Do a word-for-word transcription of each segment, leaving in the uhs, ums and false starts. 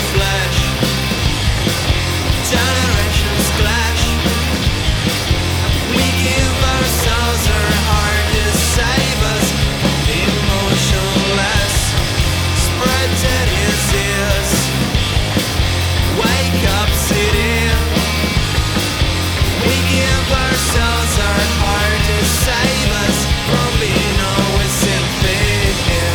flesh. Generations clash. We give ourselves our heart to save us. Emotionless, spread to disease. Wake up, city. We give ourselves our heart to save us from being always in fear.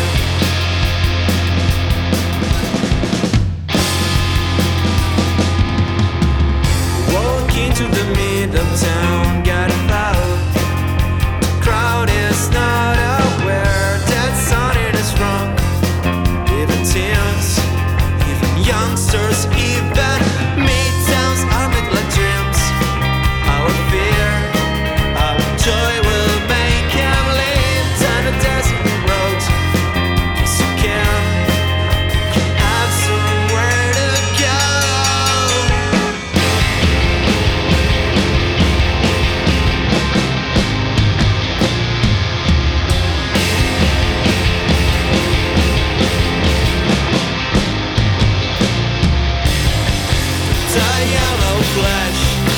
Walk into the middle of town, got a crowd. The crowd is not aware that something is wrong. Even teens, even youngsters, even midtowns are made like dreams. Our fear, our joy will make him leave down the desert road. 'Cause you can, you have somewhere to go. The yellow flesh.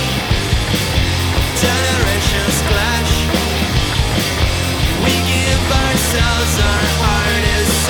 Generations clash. We give ourselves our hardest